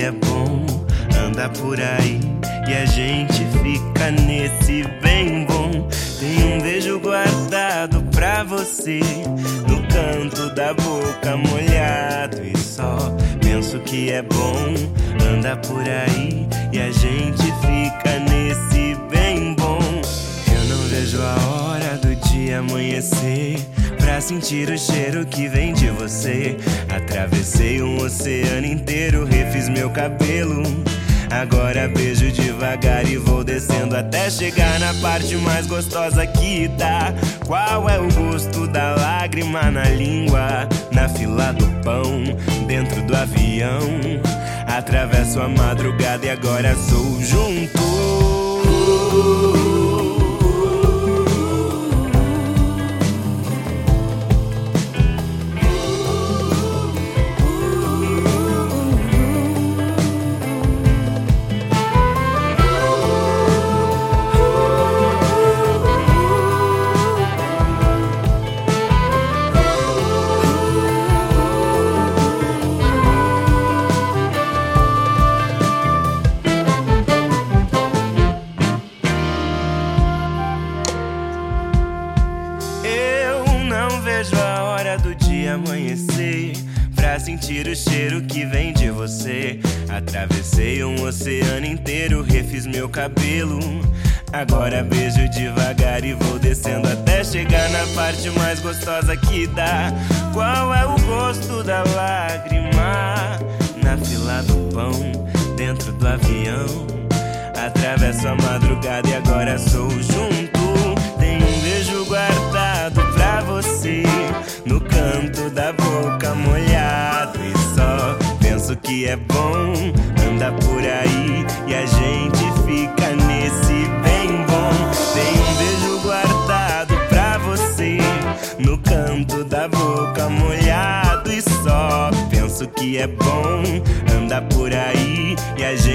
é bom andar por aí e a gente fica nesse bem bom. Tem um beijo guardado pra você no canto da boca molhado, e só penso que é bom andar por aí e a gente fica nesse bem bom. Eu não vejo a hora do dia amanhecer pra sentir o cheiro que vem de você. Atravessei um oceano inteiro, refiz meu cabelo. Agora beijo devagar e vou descendo até chegar na parte mais gostosa que dá. Qual é o gosto da lágrima na língua? Na fila do pão, dentro do avião. Atravesso a madrugada e agora sou junto. Vejo a hora do dia amanhecer pra sentir o cheiro que vem de você. Atravessei um oceano inteiro, refiz meu cabelo. Agora beijo devagar e vou descendo até chegar na parte mais gostosa que dá. Qual é o gosto da lágrima? Na fila do pão, dentro do avião. Atravesso a madrugada e agora sou junto. Tem um beijo guardado pra você no canto da boca molhado, e só penso que é bom andar por aí e a gente fica nesse bem bom. Tem um beijo guardado pra você no canto da boca molhado, e só penso que é bom andar por aí e a gente